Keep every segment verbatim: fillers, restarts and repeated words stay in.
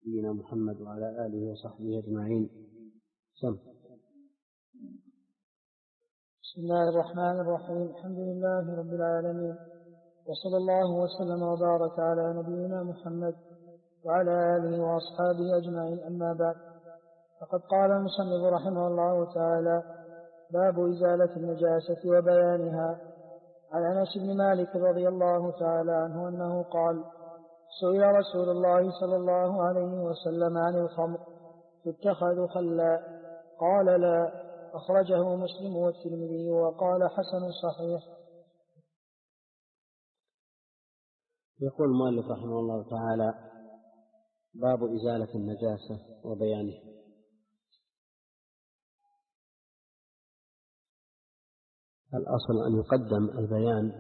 نبينا محمد وعلى آله وصحبه أجمعين. سم. بسم الله الرحمن الرحيم. الحمد لله رب العالمين، وصلى الله وسلم وبارك على نبينا محمد وعلى آله وأصحابه أجمعين. أما بعد، فقد قال المصنف رحمه الله تعالى: باب إزالة النجاسة وبيانها. عن أنس بن مالك رضي الله تعالى عنه أنه قال: سئل رسول الله صلى الله عليه وسلم عن الخمر تتخذ خلا؟ قال: لا. أخرجه مسلم والترمذي وقال: حسن صحيح. يقول المؤلف رحمه الله تعالى: باب إزالة النجاسة وبيانها. الأصل أن يقدم البيان،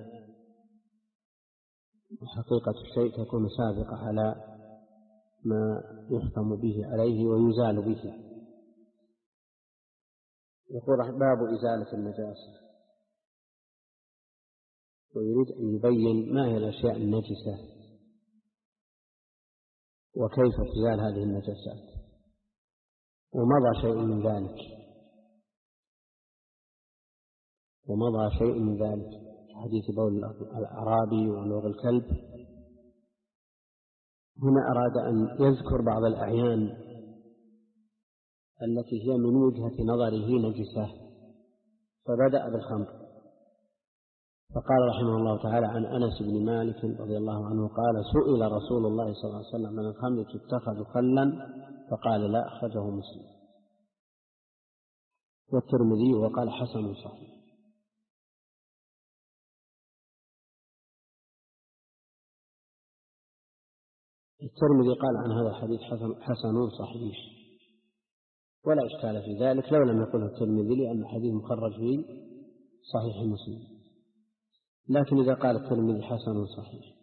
وحقيقة الشيء تكون سابقة على ما يحكم به عليه ويزال به. يقول باب إزالة النجاسة، ويريد أن يبين ما هي الأشياء النجسة وكيف تزال هذه النجاسات، ومضى شيء من ذلك ومضى شيء من ذلك حديث بول الأعرابي ولوغ الكلب. هنا أراد أن يذكر بعض الأعيان التي هي من وجهة نظره نجسة، فبدأ بالخمر، فقال رحمه الله تعالى: عن أنس بن مالك رضي الله عنه قال: سئل رسول الله صلى الله عليه وسلم عن الخمر تتخذ خلا؟ فقال: لا. أخرجه مسلم والترمذي وقال: حسن صحيح. الترمذي قال عن هذا الحديث حسن صحيح، ولا إشكال في ذلك لو لم يقله الترمذي، لأن الحديث مخرج في صحيح مسلم. لكن إذا قال الترمذي حسن صحيح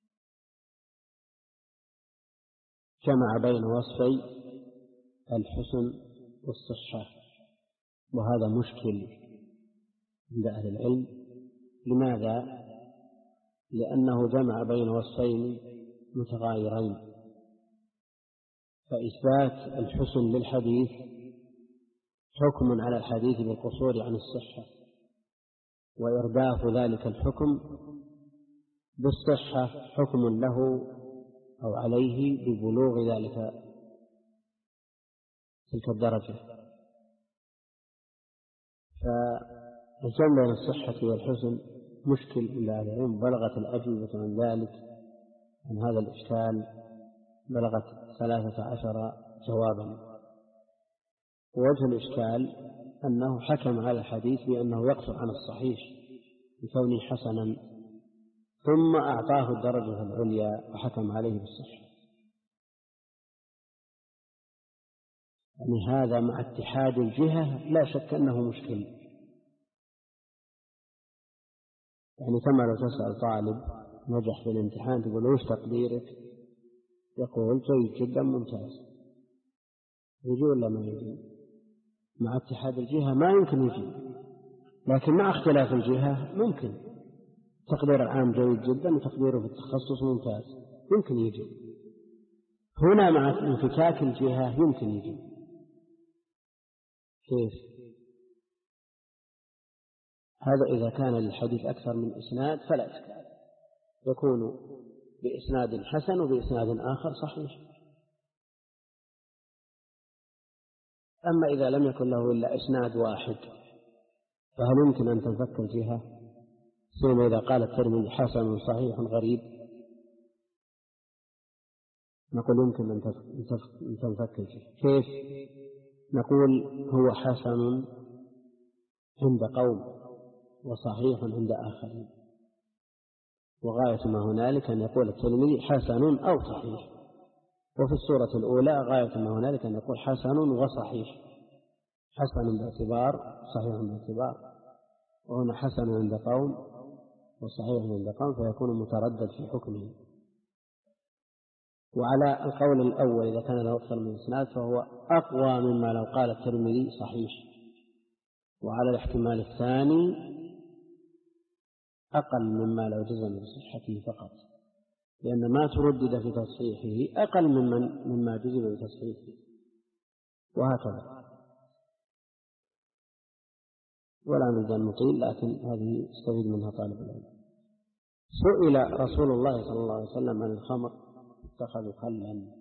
جمع بين وصفي الحسن والصحة، وهذا مشكل عند أهل العلم. لماذا؟ لأنه جمع بين وصفين متغايرين، فإثبات الحسن للحديث حكم على الحديث بالقصور عن الصحة، وإرداف ذلك الحكم بالصحة حكم له أو عليه ببلوغ ذلك تلك الدرجة. فالجمع بين الصحة والحسن مشكل إلا على العلم. بلغت الأجوبة عن ذلك، عن هذا الإشكال، بلغت ثلاثة عشر جوابا. ووجه الإشكال أنه حكم على الحديث بأنه يقصر عن الصحيح بكونه حسنا، ثم أعطاه الدرجة العليا وحكم عليه بالصحة. يعني هذا مع اتحاد الجهة لا شك أنه مشكل. يعني كما لو تسأل طالب نجح في الامتحان تقول: وش تقديرك؟ يقول: جيد جدا ممتاز. يجي ولا ما يجي؟ مع اتحاد الجهة ما يمكن يجي، لكن مع اختلاف الجهة ممكن. تقدير العام جيد جدا وتقديره في التخصص ممتاز، يمكن يجي. هنا مع انفكاك الجهة يمكن يجي. كيف؟ هذا إذا كان للحديث أكثر من إسناد فلا إشكال، يكون بإسناد حسن وبإسناد آخر صحيح. أما إذا لم يكن له إلا إسناد واحد فهل يمكن أن تنفك الجهة؟ ثم إذا قال الترمذي حسن صحيح غريب نقول يمكن أن تنفك الجهة. كيف؟ نقول هو حسن عند قوم وصحيح عند آخرين، وغاية ما هنالك أن يقول الترمذي حسن أو صحيح. وفي الصورة الأولى غاية ما هنالك أن يقول حسن وصحيح، حسن باعتبار صحيح باعتبار، وهنا حسن عند قوم وصحيح عند قوم، فيكون متردد في حكمه. وعلى القول الأول إذا كان له أكثر من إسناد فهو أقوى مما لو قال الترمذي صحيح، وعلى الاحتمال الثاني أقل مما لو جزم بصحته فقط. لأن ما تردد في تصحيحه أقل ممن مما جزم بتصحيحه، وهكذا. ولا نريد أن نطيل، لكن هذه يستفيد منها طالب العلم. سئل رسول الله صلى الله عليه وسلم عن الخمر اتخذوا خلا،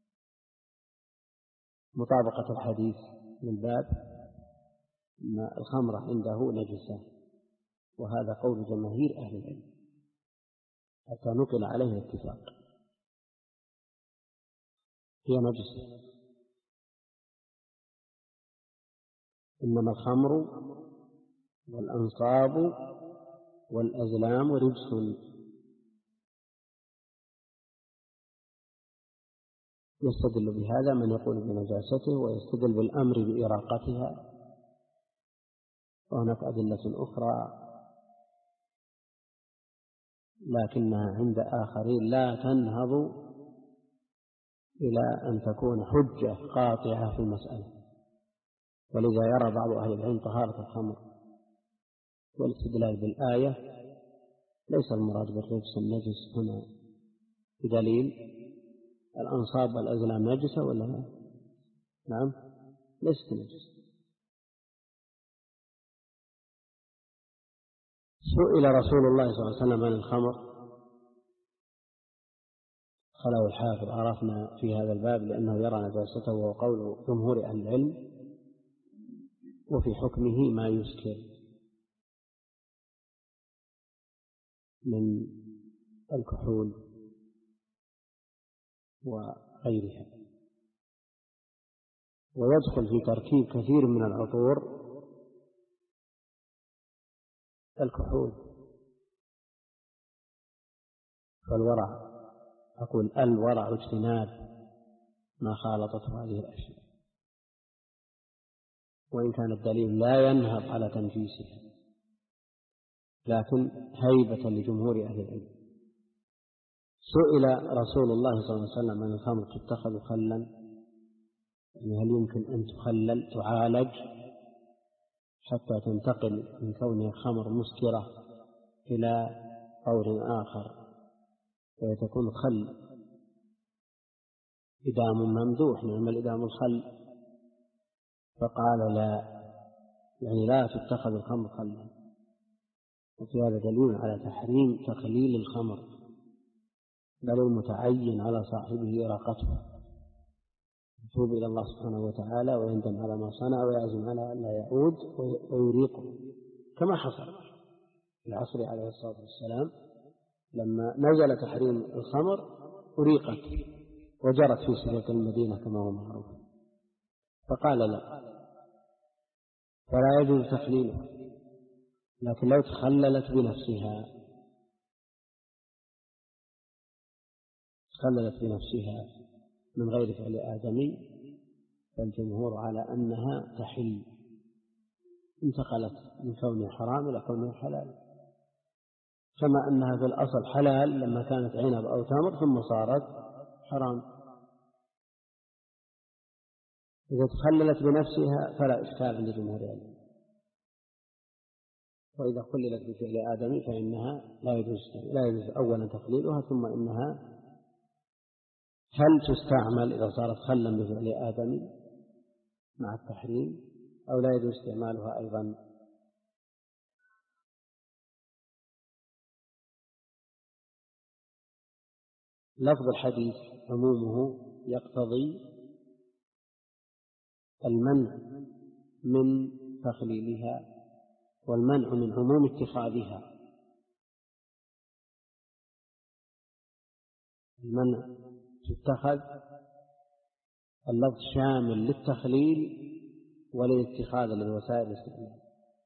مطابقة الحديث للباب أن الخمر عنده نجسة، وهذا قول جماهير أهل العلم حتى نقل عليه اتفاق، هي نجسة. إنما الخمر والأنصاب والأزلام رجس، يستدل بهذا من يقول بنجاسته، ويستدل بالأمر بإراقتها. وهناك أدلة أخرى لكنها عند آخرين لا تنهض إلى أن تكون حجة قاطعة في المسألة، ولذا يرى بعض أهل العلم طهارة الخمر والاستدلال بالآية ليس المراد بالرجس النجس هنا بدليل الأنصاب والأزلام نجسة ولا لا؟ نعم، ليست نجسة. سئل رسول الله صلى الله عليه وسلم عن الخمر، خلاه الحافظ عرفنا في هذا الباب لأنه يرى نجاسته، وهو قول جمهور أهل العلم، وفي حكمه ما يسكر من الكحول وغيرها، ويدخل في تركيب كثير من العطور الكحول. فالورع، أقول الورع اجتناب ما خالطته هذه الأشياء، وإن كان الدليل لا ينهض على تنجيسها، لكن هيبة لجمهور أهل العلم. سئل رسول الله صلى الله عليه وسلم عن الخمر تتخذ خلا، يعني هل يمكن أن تخلل تعالج حتى تنتقل من كونها خمر مسكرة إلى طور آخر وتكون خل إدام ممدوح، نعم الإدام الخل. فقال لا، يعني لا تتخذ الخمر خلا. وفي هذا دليل على تحريم تخليل الخمر، بل المتعين على صاحبه إراقته، يتوب إلى الله سبحانه وتعالى ويندم على ما صنع ويعزم على أن لا يعود ويريقه، كما حصل في العصر عليه الصلاة والسلام لما نزل تحريم الخمر أريقت وجرت في سكك المدينة كما هو معروف، فقال لا، فلا يجوز تخليلها، لكن لو تخللت بنفسها تخللت بنفسها من غير فعل آدمي فالجمهور على أنها تحل، انتقلت من كونها حرام إلى كونها حلال، كما أنها في الأصل حلال لما كانت عنب أو تمر ثم صارت حرام. إذا تخللت بنفسها فلا إشكال عند جمهور العلم، وإذا خللت بفعل آدمي فإنها لا يجوز لا يجوز أولا تخليلها، ثم إنها هل تستعمل إذا صارت خلا بفعل آدمي مع التحريم أو لا يجوز استعمالها أيضا. لفظ الحديث عمومه يقتضي المنع من تخليلها والمنع من عموم اتخاذها، المنع تتخذ اللفظ شامل للتخليل وللاتخاذ للوسائل الاستعمال.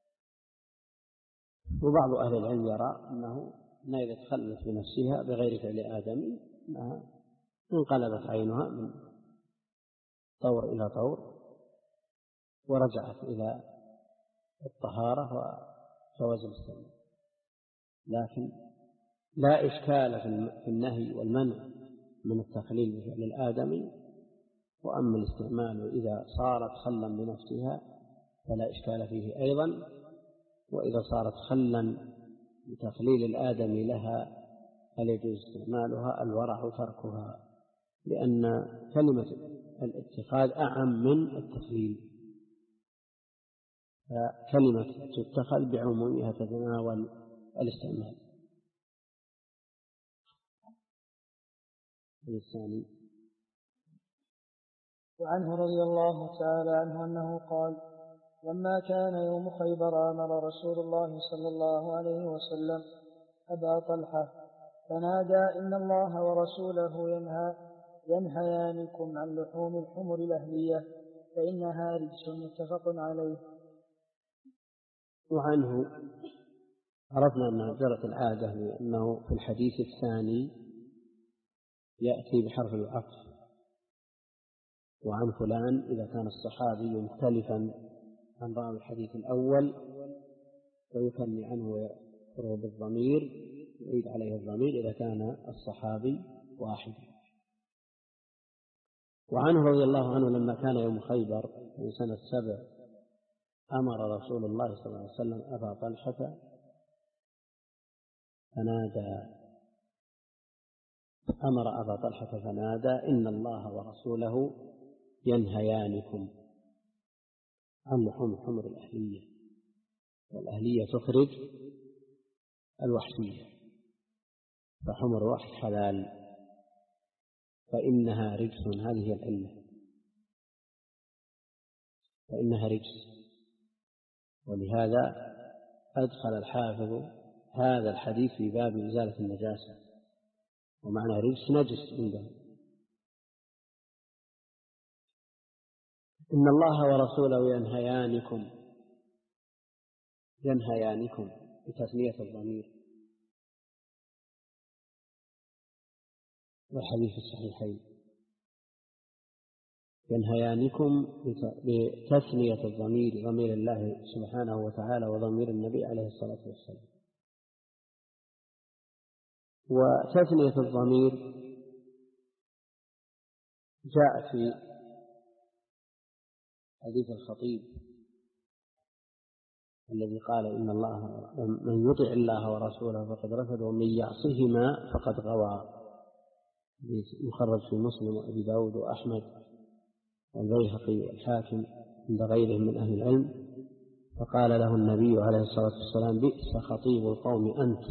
وبعض أهل العلم يرى أنه ما إذا تخلت بنفسها بغير فعل آدمي انقلبت عينها من طور إلى طور ورجعت إلى الطهارة وجواز الاستعمال، لكن لا إشكال في النهي والمنع من التخليل بفعل الآدمي. وأما الاستعمال إذا صارت خلا بنفسها فلا إشكال فيه أيضا، وإذا صارت خلا بتخليل الآدمي لها هل يجوز استعمالها الورع تركها، لأن كلمة الاتخاذ أعم من التخليل، فكلمة تتخذ بعمومها تتناول الاستعمال. الثاني وعنه رضي الله تعالى عنه أنه قال: لما كان يوم خيبر أمر رسول الله صلى الله عليه وسلم أبا طلحة فنادى: إن الله ورسوله ينهى ينهيانكم عن لحوم الحمر الأهلية فإنها رجس. متفق عليه. وعنه عرفنا أن جرت العادة لأنه في الحديث الثاني يأتي بحرف العطف، وعن فلان إذا كان الصحابي مختلفا عن راوي الحديث الأول ويثني عنه ويذكره بالضمير يعيد عليه الضمير إذا كان الصحابي واحد. وعنه رضي الله عنه لما كان يوم خيبر في سنة سبع أمر رسول الله صلى الله عليه وسلم أبا طلحة فنادى أمر أبا طلحة فنادى: إن الله ورسوله ينهيانكم عن لحوم الحمر الأهلية، والأهلية تخرج الوحشية، فحمر وحش حلال فإنها رجس. هذه هي العلة، فإنها رجس. ولهذا أدخل الحافظ هذا الحديث في باب إزالة النجاسة، ومعنى رجس نجس عنده. إن الله ورسوله ينهيانكم ينهيانكم بتثنية الضمير، والحديث الصحيحين ينهيانكم بتثنية الضمير، ضمير الله سبحانه وتعالى وضمير النبي عليه الصلاة والسلام. وتثنية الضمير جاء في حديث الخطيب الذي قال: إن الله من يطع الله ورسوله فقد رشد ومن يعصهما فقد غوى، يخرج في مسلم وأبي داود وأحمد والبيهقي والحاكم عند غيرهم من أهل العلم. فقال له النبي عليه الصلاة والسلام: بئس خطيب القوم أنت،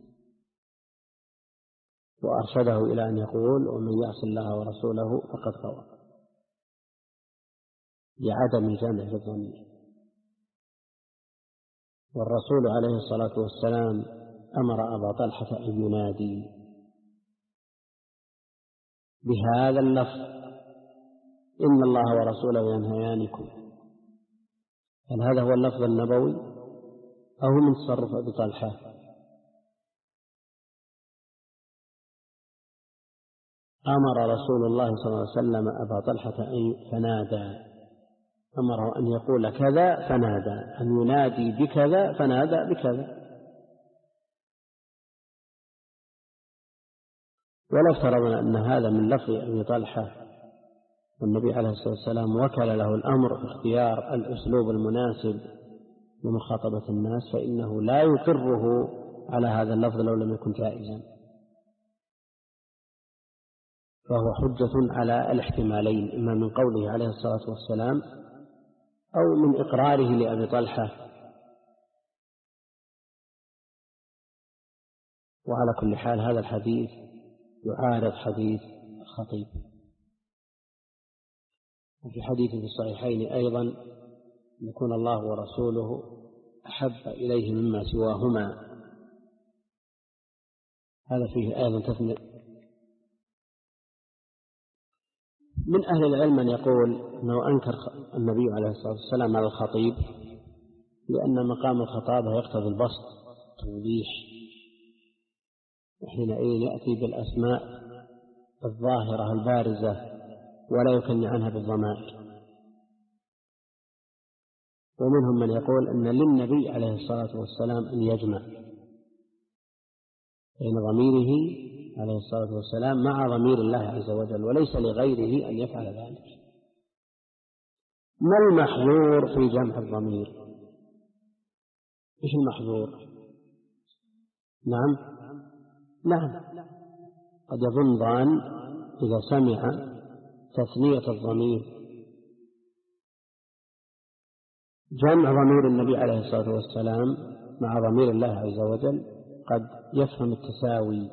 وأرشده إلى أن يقول: ومن يعص الله ورسوله فقد غوى، لعدم جمع الضمير. والرسول عليه الصلاة والسلام أمر أبا طلحة أن ينادي بهذا اللفظ: إن الله ورسوله ينهيانكم. هل هذا هو اللفظ النبوي أو من تصرف أبي طلحة؟ أمر رسول الله صلى الله عليه وسلم أبا طلحة أن فنادى، أمره أن يقول كذا فنادى، أن ينادي بكذا فنادى بكذا. ولو فرضنا أن هذا من لفظ أبي طلحة والنبي عليه الصلاة والسلام وكل له الأمر اختيار الأسلوب المناسب لمخاطبة الناس، فإنه لا يقره على هذا اللفظ لو لم يكن جائزا، فهو حجة على الاحتمالين، إما من قوله عليه الصلاة والسلام أو من إقراره لأبي طلحة. وعلى كل حال هذا الحديث يعارض حديث الخطيب. وفي حديث في الصحيحين أيضا: أن يكون الله ورسوله أحب إليه مما سواهما، هذا فيه أيضا تثنية. من أهل العلم من يقول أنه أنكر النبي عليه الصلاة والسلام على الخطيب لأن مقام الخطابة يقتضي البسط والتوضيح، وحينئذ يأتي بالأسماء الظاهرة البارزة ولا يكني عنها بالضمائر. ومنهم من يقول أن للنبي عليه الصلاة والسلام أن يجمع بين ضميره عليه الصلاة والسلام مع ضمير الله عز وجل، وليس لغيره أن يفعل ذلك. ما المحظور في جمع الضمير؟ إيش المحظور؟ نعم نعم، قد يظن ظان إذا سمع تثنية الضمير جمع ضمير النبي عليه الصلاة والسلام مع ضمير الله عز وجل قد يفهم التساوي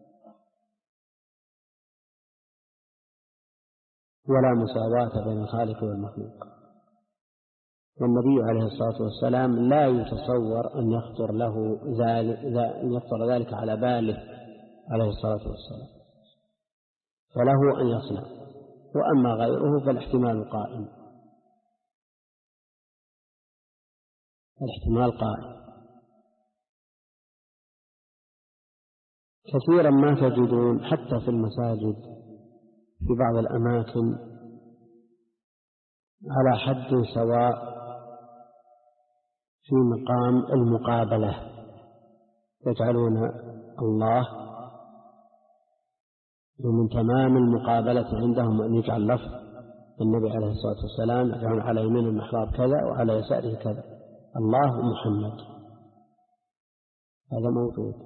ولا مساواة بين الخالق والمخلوق. والنبي عليه الصلاة والسلام لا يتصور أن يخطر له ذلك, أن يخطر ذلك على باله عليه الصلاة والسلام، فله أن يصنع. وأما غيره فالاحتمال قائم، الاحتمال قائم. كثيرا ما تجدون حتى في المساجد في بعض الأماكن على حد سواء في مقام المقابلة، يجعلون الله ومن تمام المقابلة عندهم أن يجعل لفظ النبي عليه الصلاة والسلام يجعلون على يمين المحراب كذا وعلى يساره كذا، الله محمد. هذا موجود،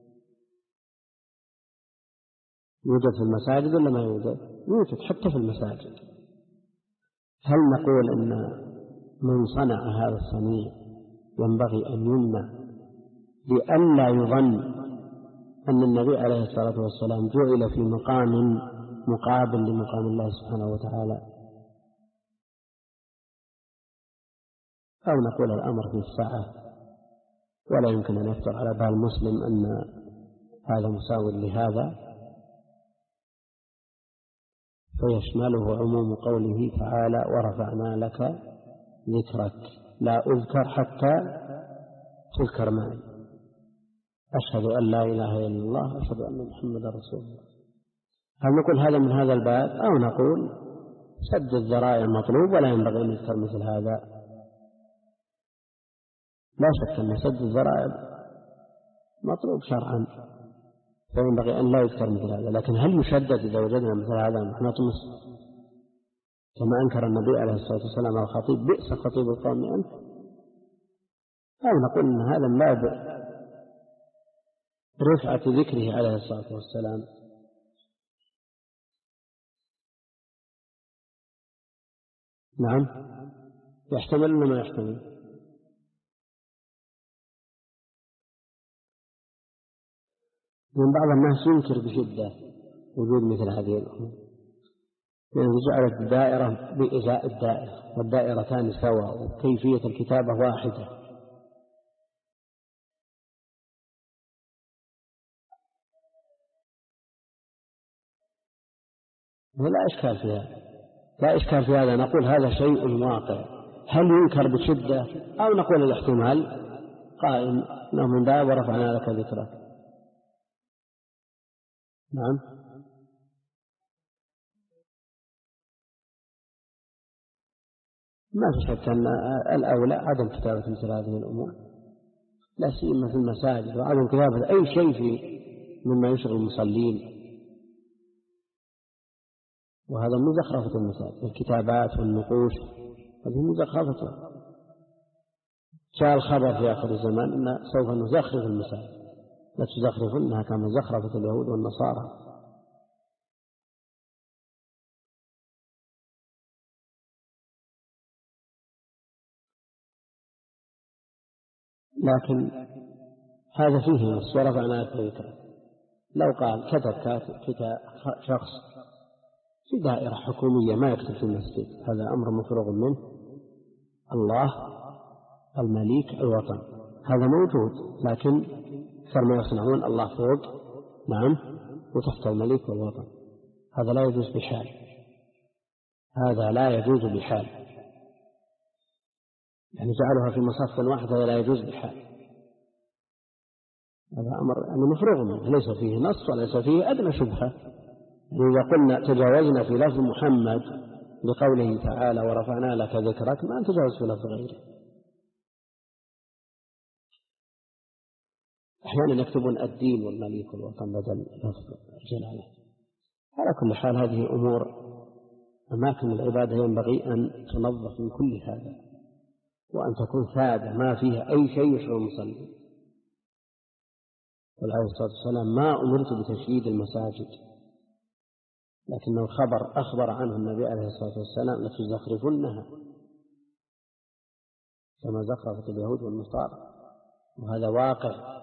يوجد في المساجد ولا ما يوجد؟ يوجد حتى في المساجد. هل نقول أن من صنع هذا الصنيع ينبغي أن يمنع لئلا يظن أن النبي عليه الصلاة والسلام جعل في مقام مقابل لمقام الله سبحانه وتعالى، أو نقول الأمر في السعة ولا يمكن أن يخطر على بال مسلم أن هذا مساو لهذا، فيشمله عموم قوله تعالى ورفعنا لك ذكرك لا أذكر حتى تذكر معي، أشهد أن لا إله إلا الله أشهد أن محمدا رسول الله. هل نقول هذا من هذا الباب، أو نقول سد الذرائع مطلوب ولا ينبغي أن يذكر مثل هذا؟ لا شك أن سد الذرائع مطلوب شرعا فينبغي أن لا يذكر مثل هذا، لكن هل يشدد إذا وجدنا مثل هذا نحن نطمس كما أنكر النبي عليه الصلاة والسلام على الخطيب بئس خطيب القوم أنت، أو نقول أن هذا من باب رفعة ذكره عليه الصلاة والسلام. نعم، يحتمل ولا ما يحتمل؟ من بعض الناس ينكر بشدة وجود مثل هذه الأمور، لأن جعلت الدائرة بإزاء الدائرة والدائرتان سواء وكيفية الكتابة واحدة. لا إشكال في هذا، لا إشكال في هذا، نقول هذا شيء واقع. هل ينكر بشدة أو نقول الاحتمال قائم أنه من باب ورفعنا لك ذكرك؟ نعم، ما في شك أن الأولى عدم كتابة مثل هذه الأمور، لا سيما في المساجد، وعدم كتابة أي شيء في مما يشغل المصلين، وهذا من زخرفة المساجد، الكتابات والنقوش هذه من زخرفتها. جاء الخبر في آخر الزمان أن سوف نزخرف المساجد، لا تزخرفنها كما زخرفت اليهود والنصارى. لكن هذا فيه نص ورفعنا لك ذكرك. لو قال كتب كتاب شخص في دائرة حكومية ما يكتب في المسجد، هذا أمر مفروغ منه، الله المليك الوطن هذا موجود، لكن أكثر ما يصنعون الله فوق نعم وتحت المليك والوطن، هذا لا يجوز بحال، هذا لا يجوز بحال، يعني جعلها في مصف واحد هذا لا يجوز بحال، هذا أمر يعني مفروغ منه، ليس فيه نص وليس فيه أدنى شبهة. إذا قلنا تجاوزنا في لفظ محمد لقوله تعالى ورفعنا لك ذكرك ما نتجاوز في لفظ غيره. أحيانا يكتبون الدين والمليك والوطن بدل لفظ الجلالة. على كل حال هذه أمور أماكن العبادة ينبغي أن تنظف من كل هذا وأن تكون سادة ما فيها أي شيء يشغل المصلي. عليه الصلاة والسلام ما أمرت بتشييد المساجد، لكنه خبر أخبر عنه النبي عليه الصلاة والسلام لتزخرفنها كما زخرفت اليهود والنصارى، وهذا واقع.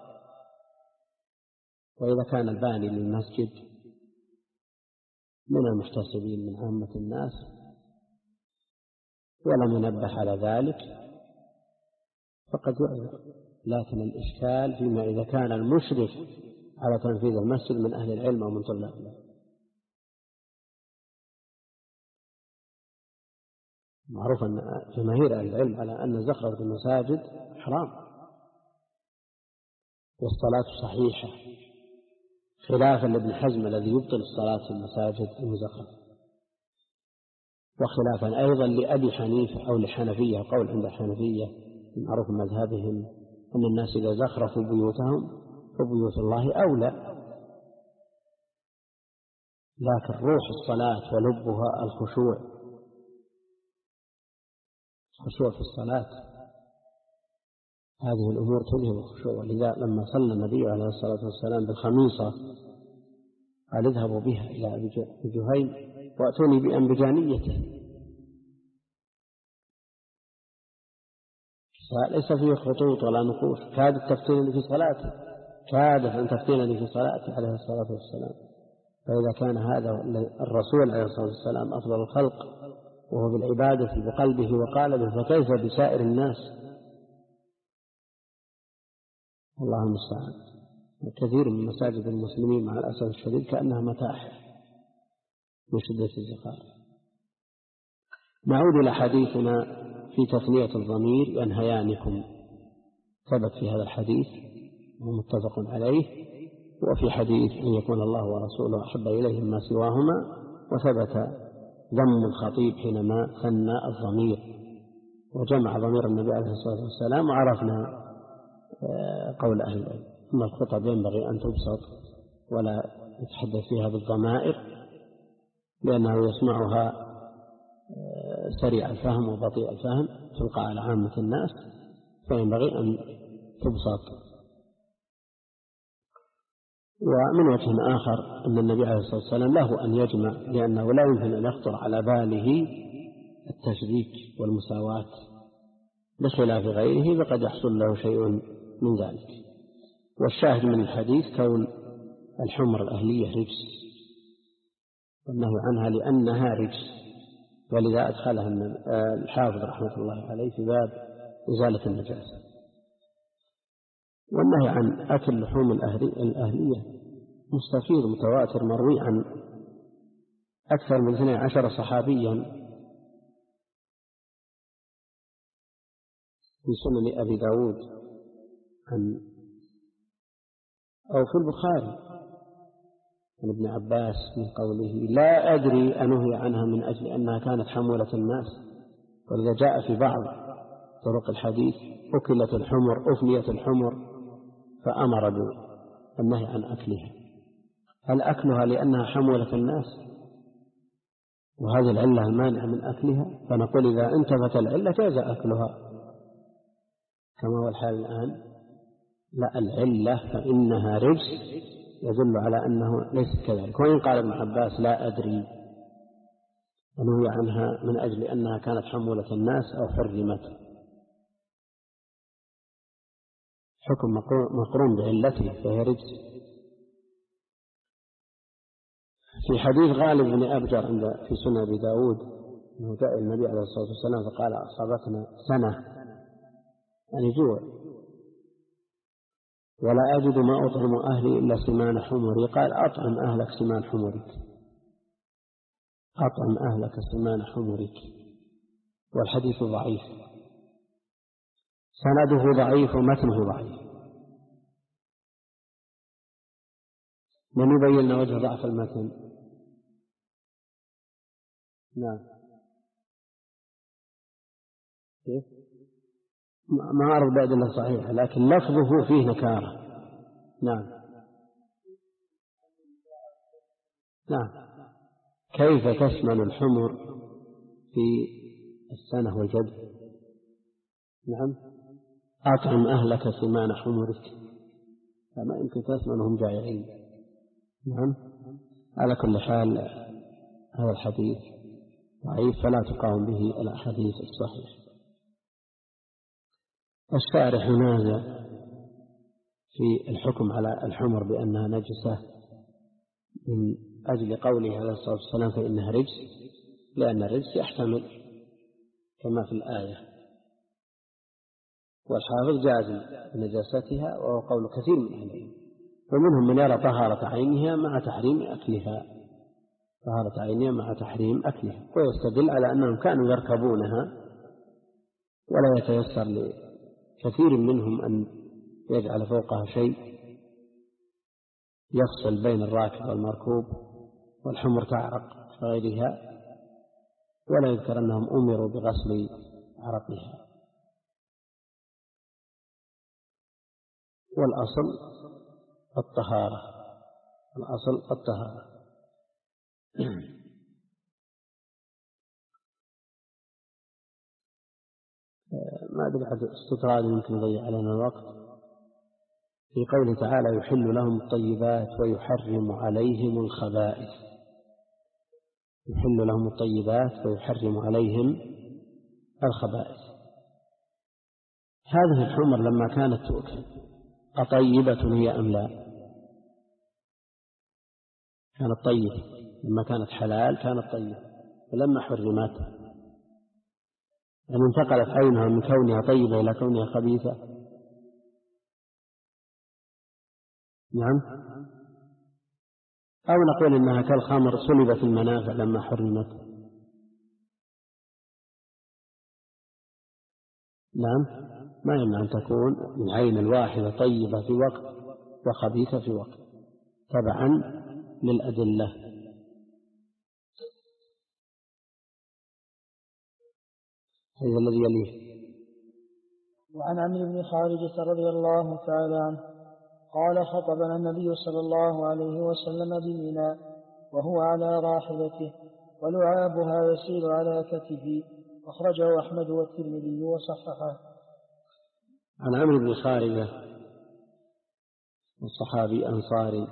وإذا كان الباني للمسجد من المحتسبين من عامة الناس ولم ينبه على ذلك فقد يعذر، لكن الإشكال فيما إذا كان المشرف على تنفيذ المسجد من أهل العلم أو من طلاب العلم. معروف أن جماهير أهل العلم على أن زخرفة المساجد حرام والصلاة صحيحة، خلافا لابن حزم الذي يبطل الصلاة في المساجد المزخرفة، وخلافا أيضا لأبي حنيفة أو للحنفية، قول عند الحنفية معروف مذهبهم أن الناس إذا زخرفوا بيوتهم فبيوت الله أولى، لكن روح الصلاة ولبها الخشوع، الخشوع في الصلاة هذه الأمور تلهم الخشوع. ولذا لما صلى النبي عليه الصلاة والسلام بالخميصة قال اذهبوا بها إلى أبي جهيم وأتوني بأنبجانيته، ليس فيه خطوط ولا نقوش، كادت تفتنني في صلاته، كادت أن تفتنني في صلاته عليه الصلاة والسلام. فإذا كان هذا الرسول عليه الصلاة والسلام أفضل الخلق وهو بالعبادة بقلبه وقالبه، فكيف بسائر الناس؟ الله المستعان. كثير من مساجد المسلمين مع الأسف الشديد كأنها متاحف من شدة الزخارف. نعود إلى حديثنا في تثنية الضمير ينهيانكم، ثبت في هذا الحديث ومتفق عليه، وفي حديث أن يكون الله ورسوله أحب إليه ما سواهما، وثبت ذم الخطيب حينما ثنى الضمير وجمع ضمير النبي عليه الصلاة والسلام. وعرفنا قول أهل العلم أن الخطب ينبغي أن تبسط ولا يتحدث فيها بالضمائر، لأنه يسمعها سريع الفهم وبطيء الفهم تلقى على عامة الناس، فينبغي أن تبسط. ومن وجه آخر أن النبي عليه الصلاة والسلام له أن يجمع، لأنه لا يمكن أن يخطر على باله التشريك والمساواة بخلاف غيره، فقد يحصل له شيء من ذلك. والشاهد من الحديث كون الحمر الأهلية رجس والنهي عنها لأنها رجس، ولذا أدخلها الحافظ رحمة الله عليه في باب إزالة النجاسة. والنهي عن أكل لحوم الأهلية مستفيض متواتر مروي عن أكثر من اثني عشر صحابيا في سنن أبي داود عن أو في البخاري عن ابن عباس من قوله لا أدري أنهي عنها من أجل أنها كانت حمولة الناس. ولذا جاء في بعض طرق الحديث أكلت الحمر أفنيت الحمر فأمر بالنهي عن أكلها. هل أكلها لأنها حمولة الناس وهذه العلة المانعة من أكلها؟ فنقول إذا انتفت العلة جاز أكلها كما هو الحال الآن. لا، العلة فإنها رجس يدل على أنه ليس كذلك. وإن قال ابن عباس لا أدري أنهي عنها من أجل أنها كانت حمولة الناس أو حرمت، حكم مقرون بعلته فهي رجس. في حديث غالب بن أبجر عند في سنن أبي داود أنه جاء النبي عليه الصلاة والسلام فقال أصابتنا سنة يعني جوع ولا أجد ما أطعم أهلي إلا سمان حمري، قال أطعم أهلك سمان حمرك، أطعم أهلك سمان حمرك. والحديث ضعيف، سنده ضعيف ومتنه ضعيف. من يبين وجه ضعف المتن؟ نعم، كيف؟ ما أعرف بأدلة صحيحة لكن لفظه فيه نكارة. نعم نعم. كيف تسمن الحمر في السنة والجد؟ نعم، أطعم أهلك سمان حمرك. فما يمكن تسمع أنهم جائعين. نعم. على كل حال هذا الحديث ضعيف فلا تقاوم به الأحاديث الصحيحة. الشارح نازع في الحكم على الحمر بأنها نجسة من أجل قوله عليه الصلاة والسلام فإنها رجس، لأن الرجس يحتمل كما في الآية، والحافظ جازم بنجاستها وهو قول كثير من أهل العلم، ومنهم من يرى طهارة عينها مع تحريم أكلها، طهارة عينها مع تحريم أكلها، ويستدل على أنهم كانوا يركبونها ولا يتيسر لكثير منهم أن يجعل فوقها شيء يفصل بين الراكب والمركوب، والحمر تعرق غيرها، ولا يذكر أنهم أمروا بغسل عرقها. والأصل الطهارة، الأصل الطهارة. ما أدري عن استطراد يمكن يضيع علينا الوقت. في قوله تعالى يحل لهم الطيبات ويحرم عليهم الخبائث، يحل لهم الطيبات ويحرم عليهم الخبائث. هذه الحمر لما كانت تؤكل أطيبة هي أم لا؟ كانت طيبة لما كانت حلال، كانت طيبة، ولما حرمت أن انتقلت عينها من كونها طيبة إلى كونها خبيثة. نعم. أو نقول إنها كالخمر سلبت المنافع لما حرمت. نعم. ما يمنع أن تكون من عين الواحدة طيبة في وقت وخبيثة في وقت تبعا للأدلة. هذا الذي يليه. وعن عمرو بن خارجة رضي الله تعالى عنه قال خطبنا النبي صلى الله عليه وسلم بمنى وهو على راحلته ولعابها يسير على كتفه، أخرجه أحمد والترمذي وصححه. عن عمرو بن خارجة الصحابي أنصاري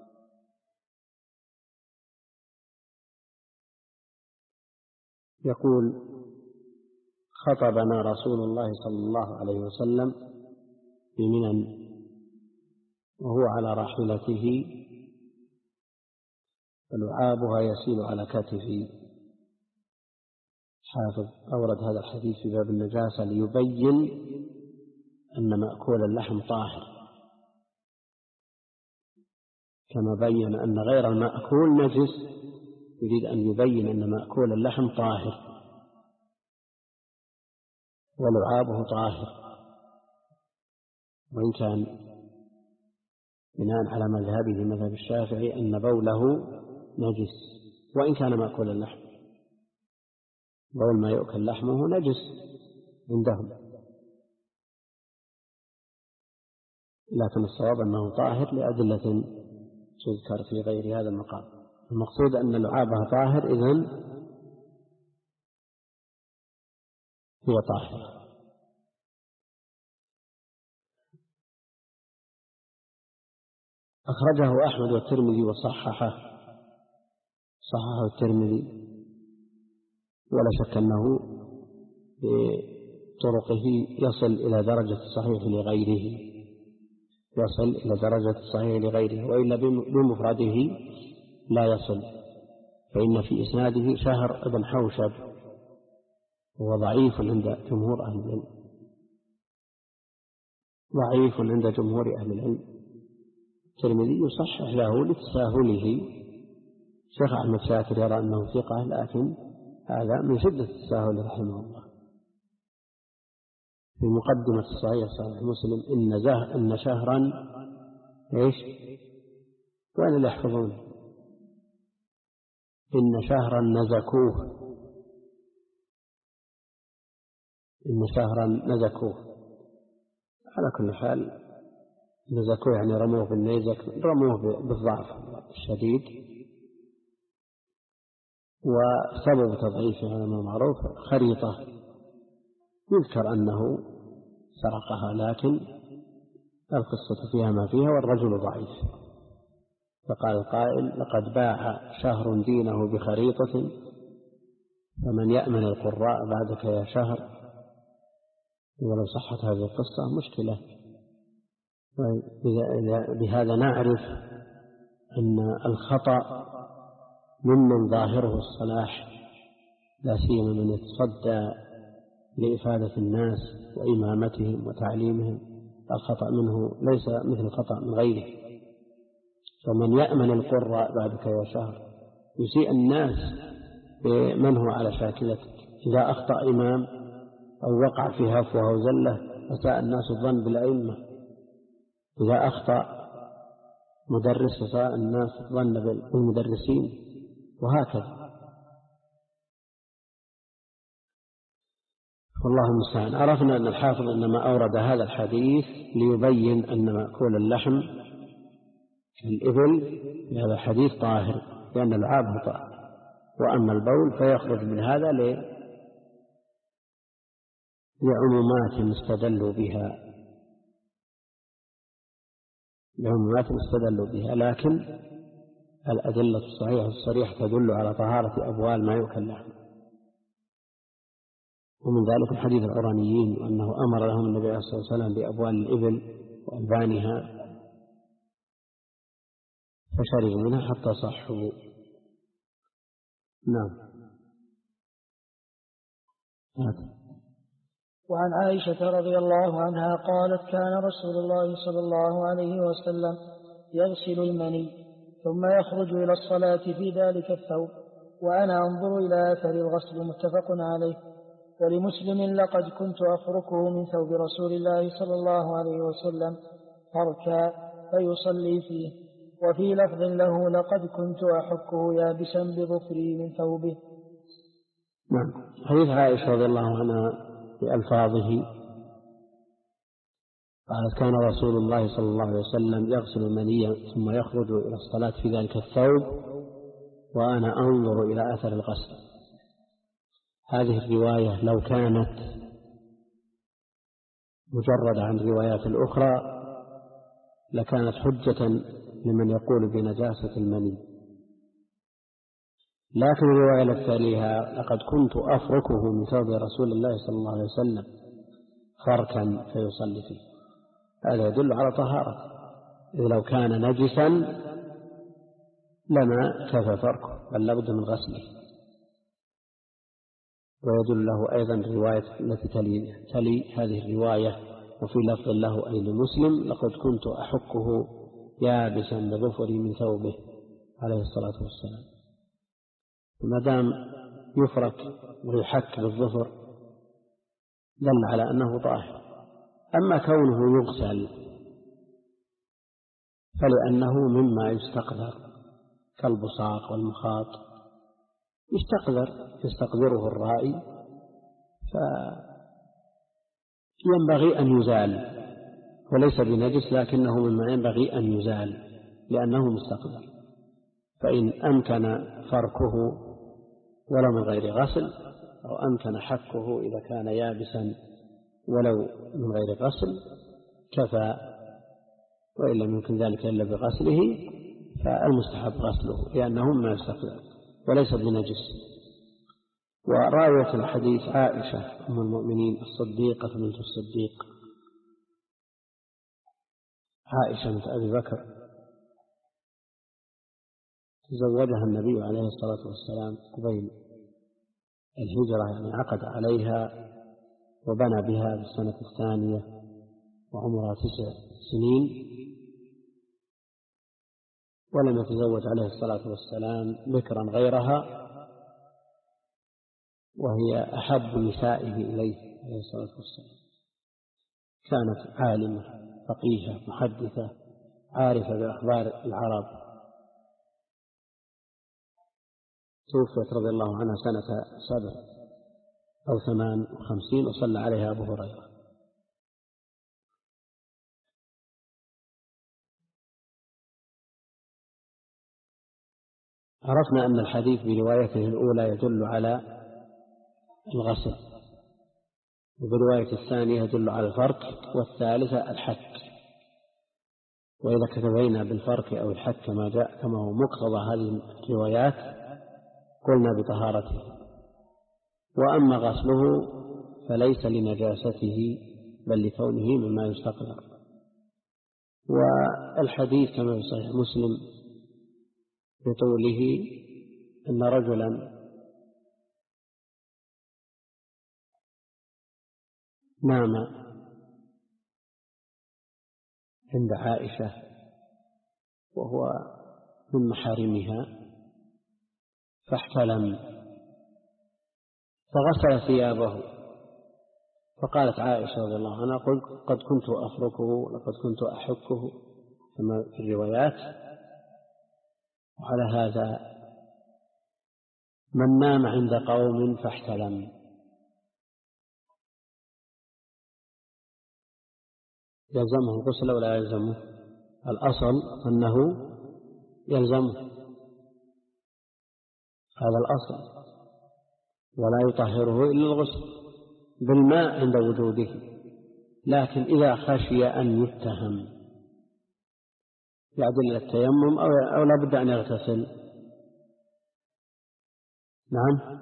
يقول خطبنا رسول الله صلى الله عليه وسلم بمنى وهو على راحلته ولعابها يسيل على كتفه. حافظ أورد هذا الحديث في باب النجاسة ليبين أن مأكول اللحم طاهر، كما بين أن غير المأكول نجس، يريد أن يبين أن مأكول اللحم طاهر ولعابه طاهر، وإن كان بناء على مذهبه مذهب الشافعي أن بوله نجس وإن كان مأكول اللحم، بول ما يؤكل لحمه نجس عندهم، لكن الصواب أنه طاهر لأدلة تذكر في غير هذا المقام. المقصود أن لعابها طاهر، إذن هي طاهر. أخرجه أحمد والترمذي وصححه، صححه الترمذي، ولا شك أنه بطرقه يصل إلى درجة الصحيح لغيره، يصل إلى درجة الصحيح لغيره، وإلا بمفرده لا يصل، فإن في إسناده شهر بن حوشب وهو ضعيف عند جمهور أهل العلم، ضعيف عند جمهور أهل العلم. الترمذي يصحح له لتساهله، شيخ أحمد شاكر يرى أنه ثقة، لكن هذا من شدة التساهل رحمه الله. في مقدمة الصحيح صحيح مسلم إن زه إن شهرا إيش وين اللي يحفظون إن شهرا نزكوه، إن شهرا نزكوه. على كل حال نزكوه يعني رموه بالنيزك، رموه بالضعف الشديد، وسبب تضعيفه على ما معروف خريطة يذكر أنه سرقها، لكن القصة فيها ما فيها والرجل ضعيف. فقال القائل: لقد باع شهر دينه بخريطة فمن يأمن القراء بعدك يا شهر. ولو صحت هذه القصة مشكلة. بهذا نعرف أن الخطأ ممن ظاهره الصلاح، لا سيما من يتصدى لإفادة الناس وإمامتهم وتعليمهم، الخطأ منه ليس مثل الخطأ من غيره. فمن يأمن القراء بعدك يا شهر يسيء الناس بمن هو على شاكلتك. إذا أخطأ إمام أو وقع في هفوة أو زلة أساء الناس الظن بالأئمة. إذا أخطأ مدرس أساء الناس الظن بالمدرسين، وهكذا. والله المستعان. عرفنا أن الحافظ إنما أورد هذا الحديث ليبين أن مأكول اللحم الإبل في هذا الحديث طاهر، لأن العاب طاهر، وأما البول فيخرج من هذا لعمومات استدلوا بها لعمومات استدلوا بها لكن الأدلة الصحيحة الصريحة تدل على طهارة أبوال ما يؤكل لحم. ومن ذلك حديث العرانيين، وأنه أمر لهم النبي عليه الصلاة والسلام بأبوال الإبل وألبانها فشربوا منها حتى صحوا. نعم. وعن عائشة رضي الله عنها قالت: كان رسول الله صلى الله عليه وسلم يغسل المني ثم يخرج إلى الصلاة في ذلك الثوب وأنا أنظر إلى أثر الغسل. متفق عليه. ولمسلم: لقد كنت أفركه من ثوب رسول الله صلى الله عليه وسلم فركا فيصلي فيه. وفي لفظ له: لقد كنت أحكه يابسا بظفري من ثوبه. نعم. حديث عائشة رضي الله عنها بألفاظه قالت: كان رسول الله صلى الله عليه وسلم يغسل المني ثم يخرج إلى الصلاة في ذلك الثوب وأنا أنظر إلى أثر الغسل. هذه الرواية لو كانت مجردة عن الروايات الأخرى لكانت حجة لمن يقول بنجاسة المني، لكن الرواية التالية: لقد كنت أفركه من ثوب رسول الله صلى الله عليه وسلم فركا فيصلي فيه، هذا يدل على طهارة. إذ لو كان نجسا لما كفى فركه، بل لابد من غسله. ويدل له أيضا الرواية التي تلي, تلي هذه الرواية: وفي لفظ له أي لمسلم: لقد كنت أحكه يابسا بظفري من ثوبه عليه الصلاة والسلام. ما دام يفرك ويحك بالظفر دل على أنه طاهر. أما كونه يغسل فلأنه مما يستقذر كالبصاق والمخاط، يستقذر يستقذره الرائي فينبغي أن يزال، وليس بنجس لكنه مما ينبغي أن يزال لأنه مستقذر. فإن أمكن فركه ولو من غير غسل، أو أمكن حكه إذا كان يابسا ولو من غير غسل كفى، وإن لم يمكن ذلك إلا بغسله فالمستحب غسله لأنه ما يستقذر وليس بنجس. وراوية الحديث عائشة أم المؤمنين الصديقة بنت الصديق عائشة بنت أبي بكر، تزوجها النبي عليه الصلاة والسلام قبيل الهجرة، يعني عقد عليها وبنى بها في السنة الثانية وعمرها تسع سنين، ولم يتزوج عليه الصلاة والسلام بكرا غيرها، وهي أحب نسائه إليه عليه الصلاة والسلام. كانت عالمة فقيهة محدثة عارفة بأخبار العرب. توفيت رضي الله عنها سنة سبع أو ثمان وخمسين، وصلى عليها أبو هريرة. عرفنا أن الحديث بروايته الأولى يدل على الغسل، وبرواية الثانية يدل على الفرك، والثالثة الحك. وإذا اكتفينا بالفرق أو الحد كما جاء كما هو مقتضى هذه الروايات قلنا بطهارته. وأما غسله فليس لنجاسته بل لكونه مما يستقذر. والحديث كما في صحيح مسلم بطوله أن رجلا نام عند عائشة وهو من محارمها فاحتلم فغسل ثيابه، فقالت عائشة رضي الله عنها قد كنت أفركه لقد كنت أحكه كما في الروايات. وعلى هذا من نام عند قوم فاحتلم يلزمه الغسل ولا يلزمه؟ الأصل أنه يلزمه، هذا الأصل، ولا يطهره إلا الغسل بالماء عند وجوده. لكن إذا خشي أن يتهم يعدل التيمم أو لا بد أن يغتسل. نعم،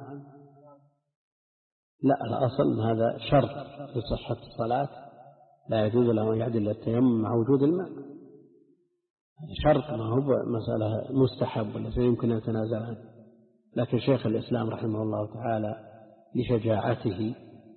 لا، الأصل هذا شرط لصحة الصلاة، لا يجوز له أن يعدل التيمم مع وجود الماء، شرط، ما هو مسألة مستحب ولا شيء يمكن أن يتنازل عنه. لكن شيخ الإسلام رحمه الله تعالى لشجاعته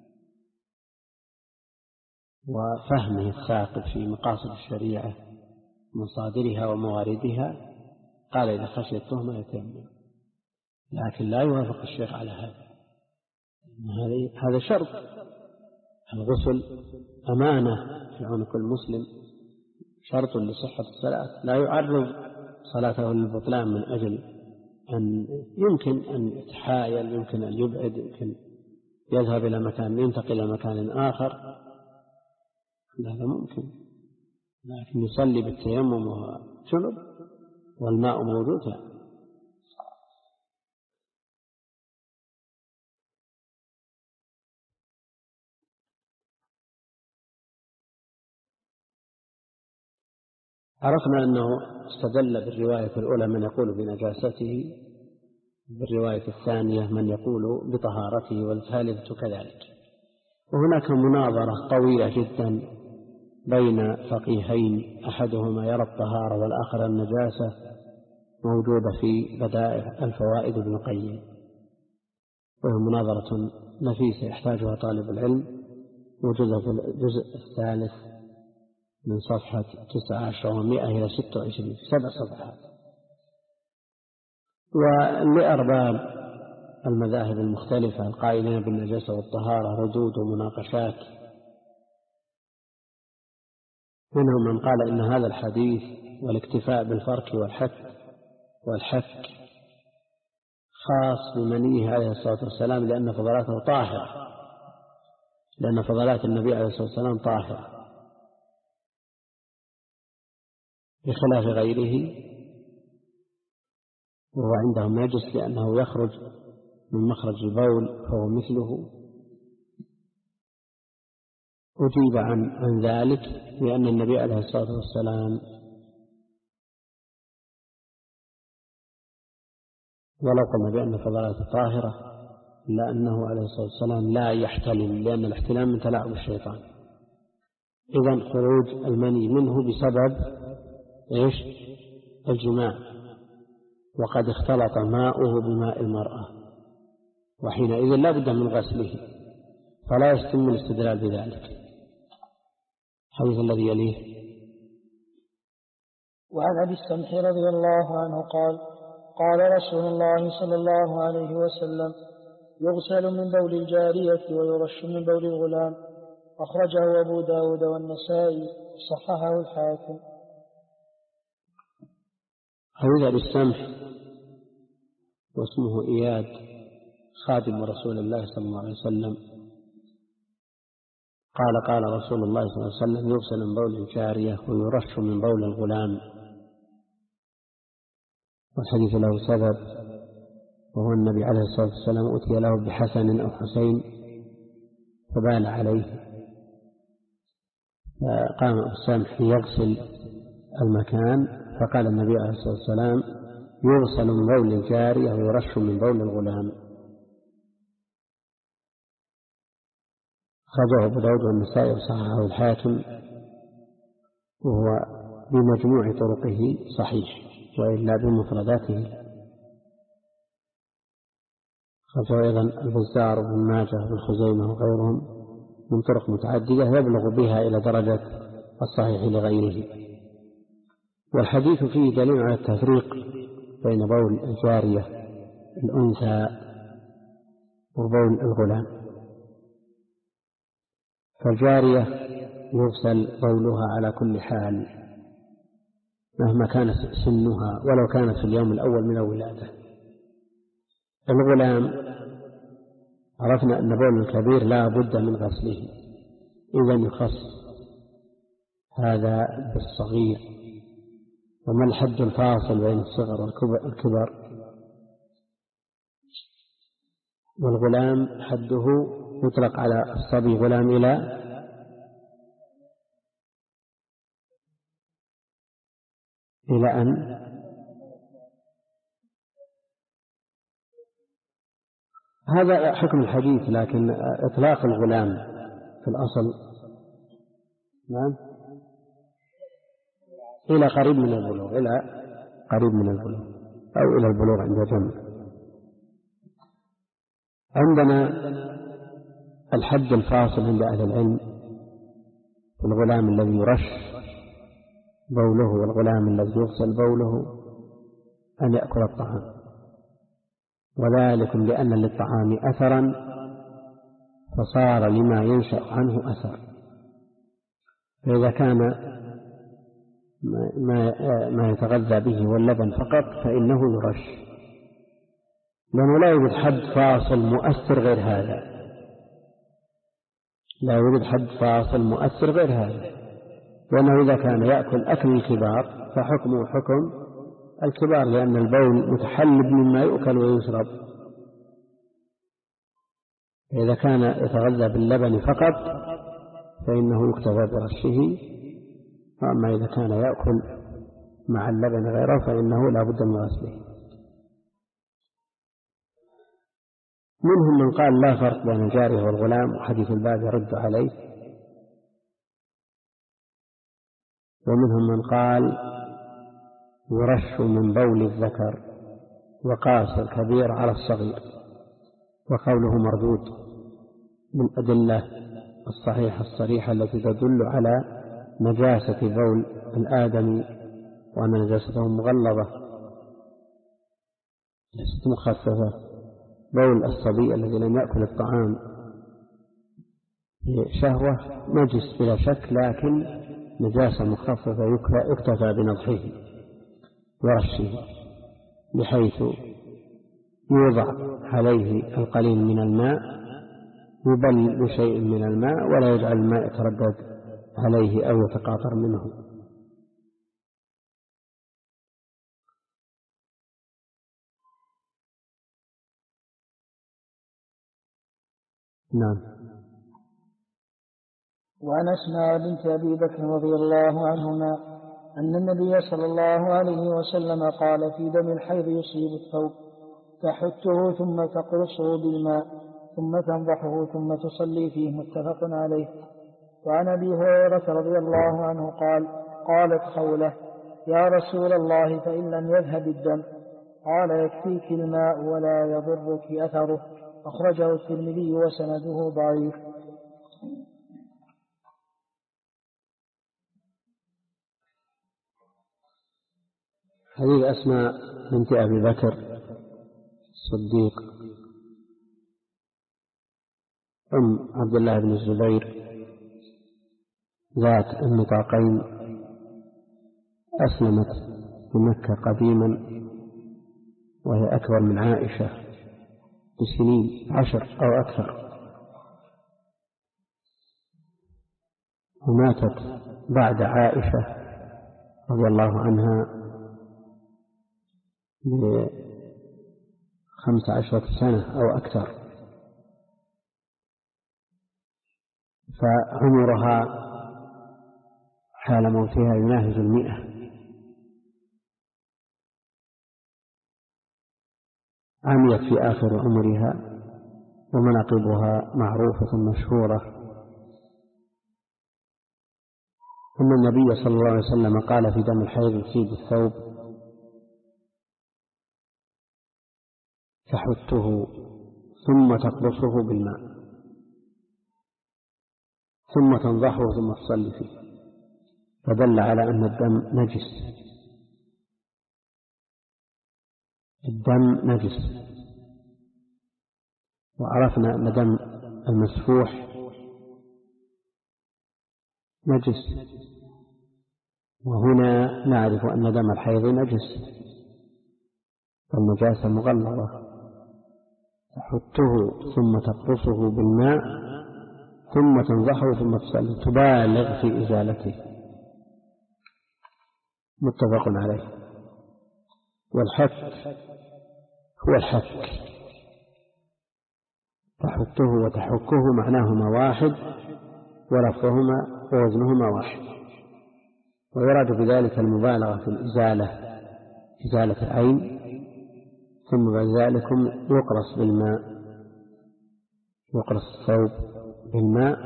وفهمه الثاقب في مقاصد الشريعة مصادرها ومواردها قال إذا خشي التهمة يتيمم. لكن لا يوافق الشيخ على هذا، هذا شرط. الغسل أمانة في عنق المسلم، شرط لصحة الصلاة، لا يعرض صلاته للبطلان من أجل أن يمكن أن يتحايل، يمكن أن يبعد، يمكن يذهب إلى مكان، ينتقل إلى مكان آخر، هذا ممكن. لكن يصلي بالتيمم وهو جنب والماء موجود لا. عرفنا أنه استدل بالرواية الأولى من يقول بنجاسته، بالرواية الثانية من يقول بطهارته، والثالثة كذلك. وهناك مناظرة طويلة جدا بين فقيهين، أحدهما يرى الطهارة والآخر النجاسة، موجودة في بدائع الفوائد ابن القيم، وهي مناظرة نفيسة يحتاجها طالب العلم، موجودة في الجزء الثالث من صفحة تسعة عشر ومئة إلى ستة وعشرين، سبع صفحات. ولأرباب المذاهب المختلفة القائلين بالنجاسة والطهارة ردود ومناقشات. منهم من قال إن هذا الحديث والاكتفاء بالفرك والحك والحك خاص بمنيه عليه الصلاة والسلام، لأن فضلاته طاهرة، لأن فضلات النبي عليه الصلاة والسلام طاهرة بخلاف غيره، وهو عندهم نجس لأنه يخرج من مخرج البول فهو مثله. أجيب عن, عن ذلك لأن النبي عليه الصلاة والسلام ولو قلنا بأن فضلاته طاهرة إلا أنه عليه الصلاة والسلام لا يحتلم، لأن الاحتلام من تلاعب الشيطان. إذن خروج المني منه بسبب إيش؟ الجماع، وقد اختلط ماؤه بماء المرأة، وحينئذ لا بد من غسله، فلا يتم الاستدلال بذلك. الحديث الذي يليه: وعن أبي السمح رضي الله عنه قال: قال رسول الله صلى الله عليه وسلم: يغسل من بول الجارية ويرش من بول الغلام. أخرجه أبو داود والنسائي، صححه الحاكم. حديث أبي السمح واسمه إياد، خادم رسول الله صلى الله عليه وسلم، قال: قال رسول الله صلى الله عليه وسلم: يغسل من بول الجارية ويرش من بول الغلام. والحديث له سبب، وهو النبي عليه الصلاة والسلام أتي له بحسن أو حسين فبال عليه، فقام السمح يغسل المكان، فقال النبي عليه الصلاة والسلام: يغسل من بول الجارية ويرش من بول الغلام. خرجه أبو داود والنسائي وصححه الحاكم، وهو بمجموع طرقه صحيح وإلا بمفرداته. خرجه أيضا البزار وابن ماجه وابن خزيمة وغيرهم من طرق متعددة يبلغ بها إلى درجة الصحيح لغيره. والحديث فيه دليل على التفريق بين بول الجارية الأنثى وبول الغلام. فالجارية يغسل بولها على كل حال مهما كانت سنها ولو كانت في اليوم الأول من الولادة. الغلام عرفنا أن بول الكبير لا بد من غسله، إذن يخص هذا بالصغير. وما الحد الفاصل بين الصغر والكبر؟ والغلام حده يطلق على الصبي غلام إلى إلى أن هذا حكم الحديث، لكن إطلاق الغلام في الأصل نعم إلى قريب من البلوغ، إلى قريب من البلوغ أو إلى البلوغ عند جمع. عندنا الحد الفاصل عند أهل العلم في الغلام الذي يرش بوله والغلام الذي يغسل بوله أن يأكل الطعام، وذلك لأن للطعام أثرا فصار لما ينشأ عنه أثر. فإذا كان ما, ما يتغذى به واللبن فقط فإنه يرش، لأنه لا يوجد حد فاصل مؤثر غير هذا، لا يوجد حد فاصل مؤثر غير هذا، لأنه إذا كان يأكل أكل الكبار فحكمه حكم الكبار، لأن البول متحلب مما يؤكل ويشرب. إذا كان يتغذى باللبن فقط فإنه يكتفى برشه، وأما إذا كان يأكل مع اللبن غيره فإنه لا بد من غسله. منهم من قال لا فرق بين الجارية والغلام، وحديث الباب يرد عليه. ومنهم من قال يرش من بول الذكر وقاس الكبير على الصغير، وقوله مردود من أدلة الصحيحة الصريحة التي تدل على نجاسة بول الآدمي، وأن نجاسته مغلظة ليست مخففة. بول الصبي الذي لم يأكل الطعام بشهوة نجس بلا شك، لكن نجاسة مخففة يكتفى بنضحه ورشه، بحيث يوضع عليه القليل من الماء، يبل بشيء من الماء ولا يجعل الماء يتردد عليه أو يتقاطر منه. نعم. وعن أسماء بنت أبي بكر رضي الله عنهما أن النبي صلى الله عليه وسلم قال في دم الحيض يصيب الثوب تحته ثم تقرصه بالماء ثم تنضحه ثم تصلي فيه، متفق عليه. وعن أبي هريرة رضي الله عنه قال قالت خولة: يا رسول الله فإن لم يذهب الدم؟ قال: يكفيك الماء ولا يضرك أثره. أخرجه الترمذي وسنده ضعيف. حديث أسماء بنت أبي بكر الصديق أم عبد الله بن الزبير ذات النطاقين، أسلمت في مكة قديما وهي أكبر من عائشة بسنين عشر أو أكثر، وماتت بعد عائشة رضي الله عنها بخمس عشرة سنة أو أكثر، فعمرها حال موتها يناهز المئة. عميت في آخر عمرها ومناقبها معروفة مشهورة أن النبي صلى الله عليه وسلم قال في دم الحيض يصيب الثوب تحته ثم تقرصه بالماء ثم تنضحه ثم تصلي فيه، فدل على أن الدم نجس. الدم نجس، وعرفنا أن دم المسفوح نجس، وهنا نعرف أن دم الحيض نجس، والنجاسة مغلظة. تحته ثم تقرصه بالماء ثم تنضحه ثم تصلي، تبالغ في إزالته. متفق عليه. والحك هو الحك، تحته وتحكه معناهما واحد ولفظهما ووزنهما واحد، ويراد بذلك المبالغة في الإزالة، إزالة العين، ثم بعد ذلك يقرص بالماء، يقرص الثوب بالماء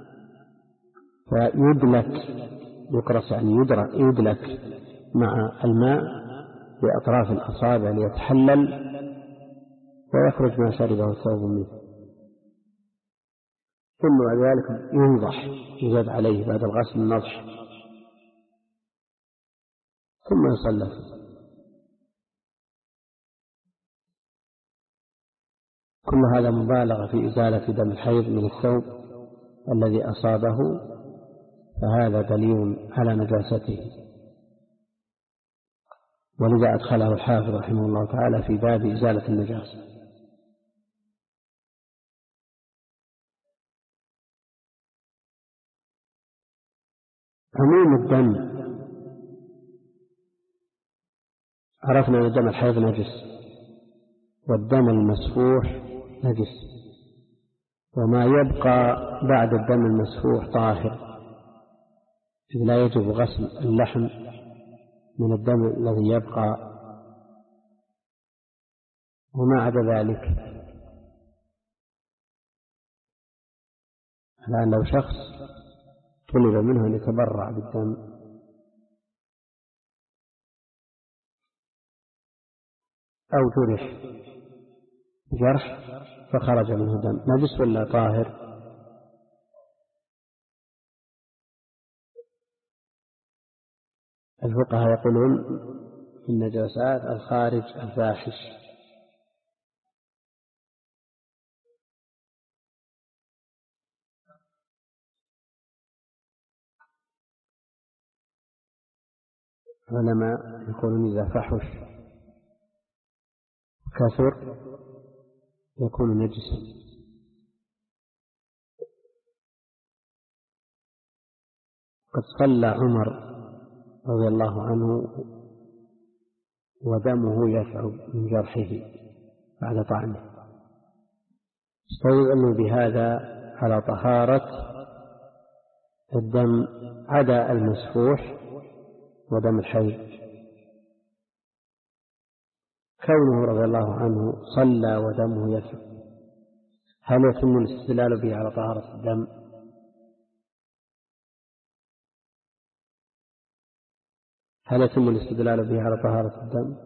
فيدلك، يقرص يعني يدلك مع الماء بأطراف الأصابع ليتحلل ويخرج ما شربه الثوب منه، ثم بعد ذلك ينضح، يزاد عليه بعد الغسل النضح، ثم يصلى. كل هذا مبالغة في إزالة دم الحيض من الثوب الذي أصابه، فهذا دليل على نجاسته، ولذا أدخله الحافظ رحمه الله تعالى في باب إزالة النجاسة. عموم الدم، عرفنا أن دم الحيض نجس، والدم المسفوح نجس، وما يبقى بعد الدم المسفوح طاهر، إذ لا يجب غسل اللحم من الدم الذي يبقى، وما عدا ذلك. الآن لو شخص طلب منه أن يتبرع بالدم أو جرح جرح فخرج منه دم، نجس ولا طاهر؟ الفقهاء يقولون في النجاسات الخارج الفاحش، علماء يقولون إذا فحش كثر يكون نجسا. قد صلى عمر رضي الله عنه ودمه يثعب من جرحه بعد طعنه، استدلوا بهذا على طهارة الدم عدا المسفوح ودم الحيض. كونه رضي الله عنه صلى ودمه يثعب، هل يتم الاستدلال به على طهارة الدم؟ هل يتم الاستدلال به على طهارة الدم؟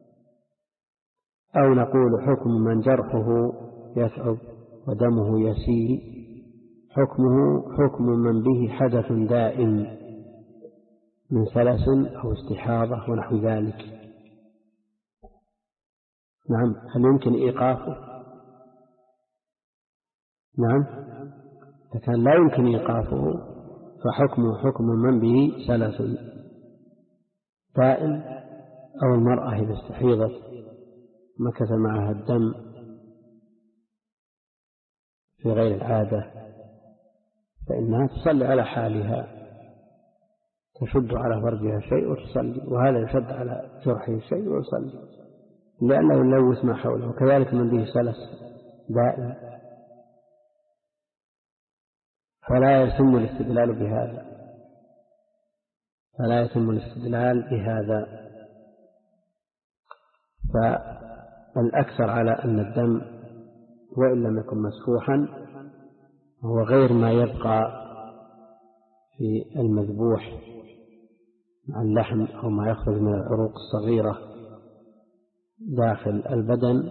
أو نقول حكم من جرحه يثعب ودمه يسيل حكمه حكم من به حدث دائم من سلس أو استحاضة ونحو ذلك. نعم، هل يمكن إيقافه؟ نعم، إذا كان لا يمكن إيقافه فحكمه حكم من به سلس دائم، أو المرأة إذا استحيضت مكث معها الدم في غير العادة فإنها تصلي على حالها، تشد على فرجها شيء وتصلي، وهذا يشد على جرحه شيء ويصلي، لأنه يلوث ما حوله. وكذلك من به سلس دائم، فلا يتم الاستدلال بهذا فلا يتم الاستدلال بهذا الأكثر على أن الدم وإن لم يكن مسفوحا هو غير ما يبقى في المذبوح مع اللحم أو ما يخرج من العروق الصغيرة داخل البدن،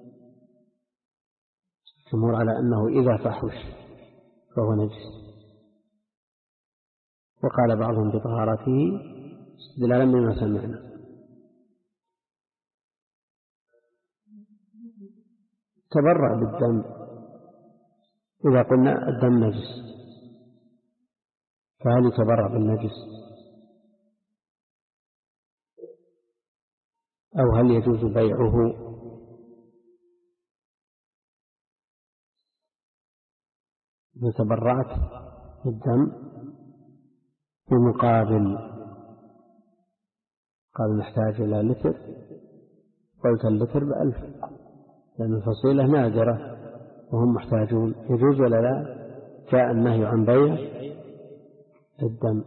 الجمهور على أنه إذا فحش فهو نجس، وقال بعضهم بطهارته استدلالا بما سمعنا. تبرأ بالدم إذا قلنا الدم نجس، فهل يتبرأ بالنجس أو هل يجوز بيعه؟ إذا تبرأت بالدم بمقابل قال نحتاج إلى لتر، قلت اللتر بألف لأن الفصيلة نادرة وهم محتاجون، يجوز ولا لا؟ جاء النهي عن بيع الدم،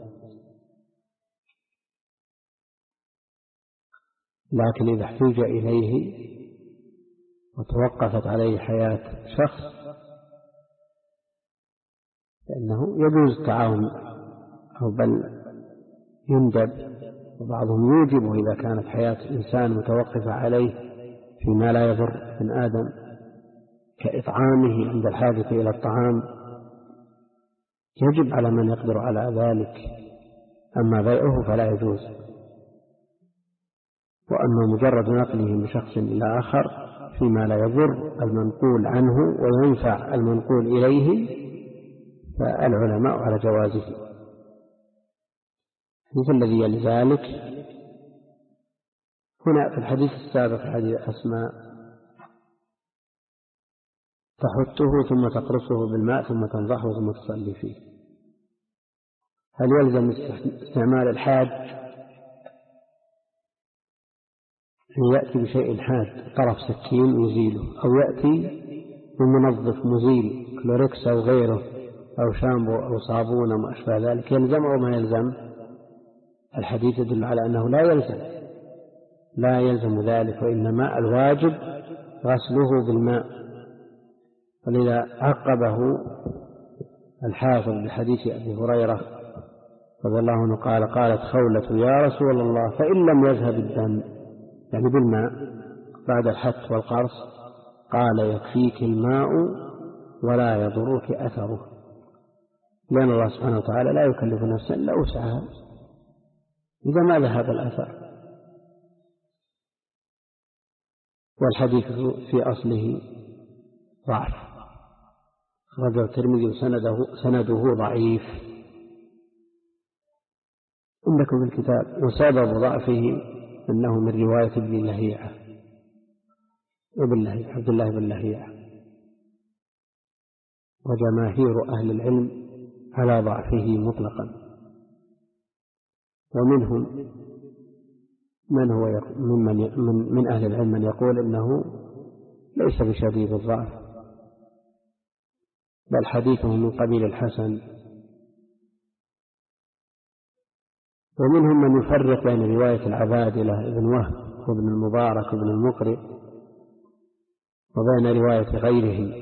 لكن إذا احتاج إليه وتوقفت عليه حياة شخص فإنه يجوز التعاون، أو بل يندب، وبعضهم يوجبه إذا كانت حياة إنسان متوقفة عليه فيما لا يضر ابن آدم كإطعامه عند الحاجة إلى الطعام، يجب على من يقدر على ذلك، أما بيعه فلا يجوز. وأما مجرد نقله من شخص إلى آخر فيما لا يضر المنقول عنه وينفع المنقول إليه فالعلماء على جوازه. مثل الذي يلي ذلك هنا في الحديث السابق حديث أسماء تحته ثم تقرصه بالماء ثم تنضحه ثم تصلي فيه، هل يلزم استعمال الحاد أن يأتي بشيء حاد طرف سكين يزيله، أو يأتي بمنظف مزيل كلوريكس أو غيره أو شامبو أو صابون أو ما أشبه ذلك، يلزم أو ما يلزم؟ الحديث يدل على أنه لا يلزم لا يلزم ذلك، وإنما الواجب غسله بالماء. ولذا عقبه الحافظ بحديث أبي هريرة رضي الله عنه قال قالت خولة يا رسول الله فإن لم يذهب الدم، يعني بالماء بعد الحت والقرص، قال يكفيك الماء ولا يضرك أثره، لأن الله سبحانه وتعالى لا يكلف نفسا إلا وسعها إذا ما ذهب الأثر. والحديث في أصله ضعف، خرجه الترمذي سنده, سنده ضعيف عندكم في الكتاب، وسبب ضعفه أنه من رواية ابن لهيعة ابن لهيعة عبد الله بن لهيعة، وجماهير أهل العلم على ضعفه مطلقا، ومنهم من هو من, من, من أهل العلم من يقول إنه ليس بشديد الضعف بل حديثه من قبيل الحسن، ومنهم من يفرق بين رواية العبادلة ابن وهب وابن المبارك وابن المقرئ وبين رواية غيره،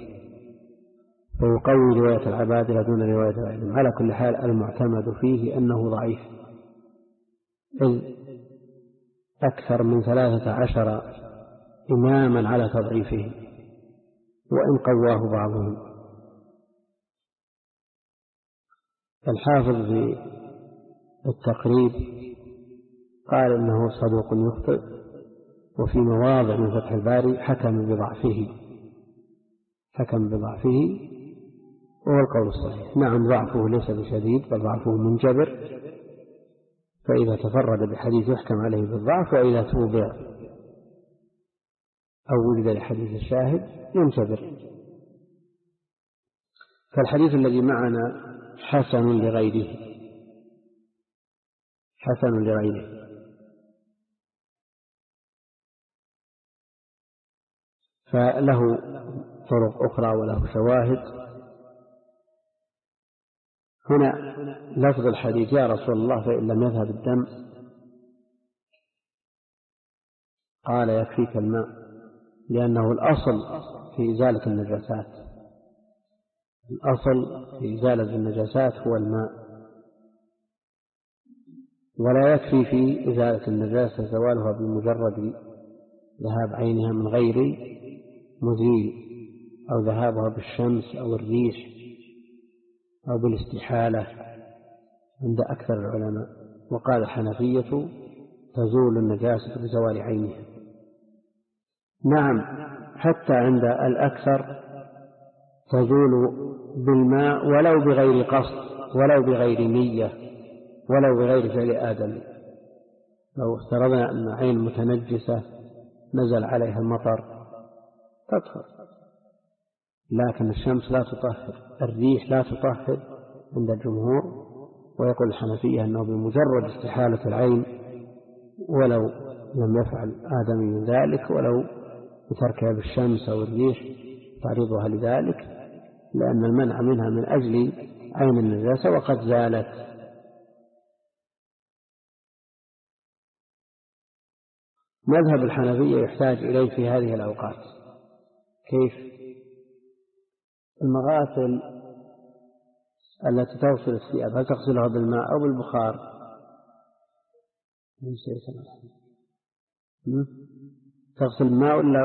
فيقوي رواية العبادلة دون رواية غيرهم. على كل حال المعتمد فيه أنه ضعيف، إذ أكثر من ثلاثة عشر إماما على تضعيفه وإن قواه بعضهم. الحافظ بالتقريب قال إنه صدوق يخطئ، وفي مواضع من فتح الباري حكم بضعفه حكم بضعفه وهو القول الصحيح. نعم ضعفه ليس بشديد بل ضعفه منجبر، فإذا تفرد بحديث يحكم عليه بالضعف، وإذا توبع أو وجد لحديث الشاهد ينجبر. فالحديث الذي معنا حسن لغيره حسن لغيره فله طرق أخرى وله شواهد. هنا لفظ الحديث يا رسول الله فإن لم يذهب الدم قال يكفيك الماء لأنه الأصل في إزالة النجاسات، الأصل في إزالة النجاسات هو الماء، ولا يكفي في إزالة النجاسة زوالها بمجرد ذهاب عينها من غير مزيل، أو ذهابها بالشمس أو الريح أو بالاستحالة عند أكثر العلماء. وقال الحنفية تزول النجاسة بزوال عينها. نعم، حتى عند الأكثر تزول بالماء ولو بغير قصد، ولو بغير نية، ولو بغير فعل آدم. لو افترضنا أن عين متنجسة نزل عليها المطر تطهر، لكن الشمس لا تطهر، الريح لا تطهر عند الجمهور. ويقول الحنفية أنه بمجرد استحالة العين ولو لم يفعل آدمي ذلك، ولو بتركها بالشمس أو الريح تعرضها لذلك، لأن المنع منها من أجل عين النجاسة وقد زالت. مذهب الحنفية يحتاج إليه في هذه الأوقات. كيف؟ المغاسل التي تغسل الثياب هل تغسلها بالماء أو بالبخار؟ تغسل الماء ولا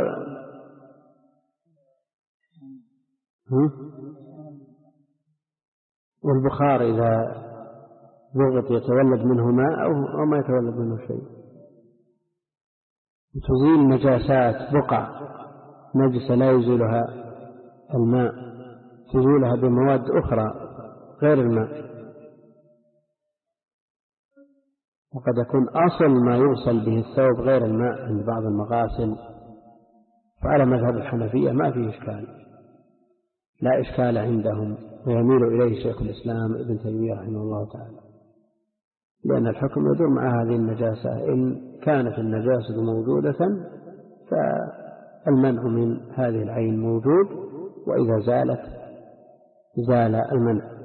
والبخار إذا ضغط يتولد منه ماء أو ما يتولد منه شيء؟ تزيل نجاسات، بقع نجسة لا يزيلها الماء، تزيلها بمواد أخرى غير الماء. وقد يكون أصل ما يوصل به الثوب غير الماء عند بعض المغاسل. فعلى مذهب الحنفية ما فيه إشكال، لا إشكال عندهم، ويميل إليه شيخ الإسلام ابن تيمية رحمه الله تعالى، لأن الحكم يدور مع هذه النجاسة. إن كانت النجاسة موجودة فالمنع من هذه العين موجود، وإذا زالت زال المنع.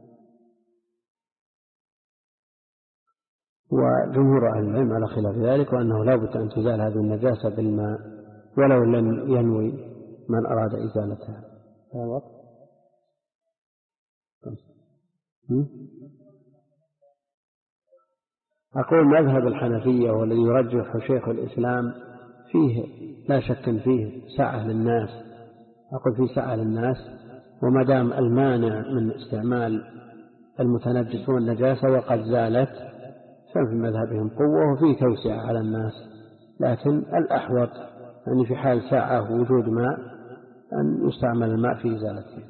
وجمهور أهل العلم على خلاف ذلك، وأنه لا بد أن تزال هذه النجاسة بالماء ولو لم ينوي من أراد إزالتها. أقول مذهب الحنفية والذي يرجح شيخ الإسلام فيه لا شك فيه سعة للناس، أقول فيه سعة للناس، وما دام المانع من استعمال المتنجس والنجاسة وقد زالت ففي مذهبهم قوة وفيه توسعة على الناس. لكن الأحوط يعني في حال ساعة وجود ماء أن يستعمل الماء في إزالته.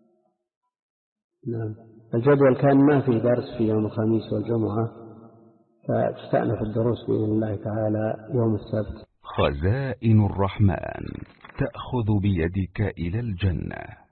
نعم. الجدول كان ما فيه درس في يوم الخميس والجمعة، فتستأنف الدروس بإذن الله تعالى يوم السبت. خزائن الرحمن تأخذ بيدك إلى الجنة.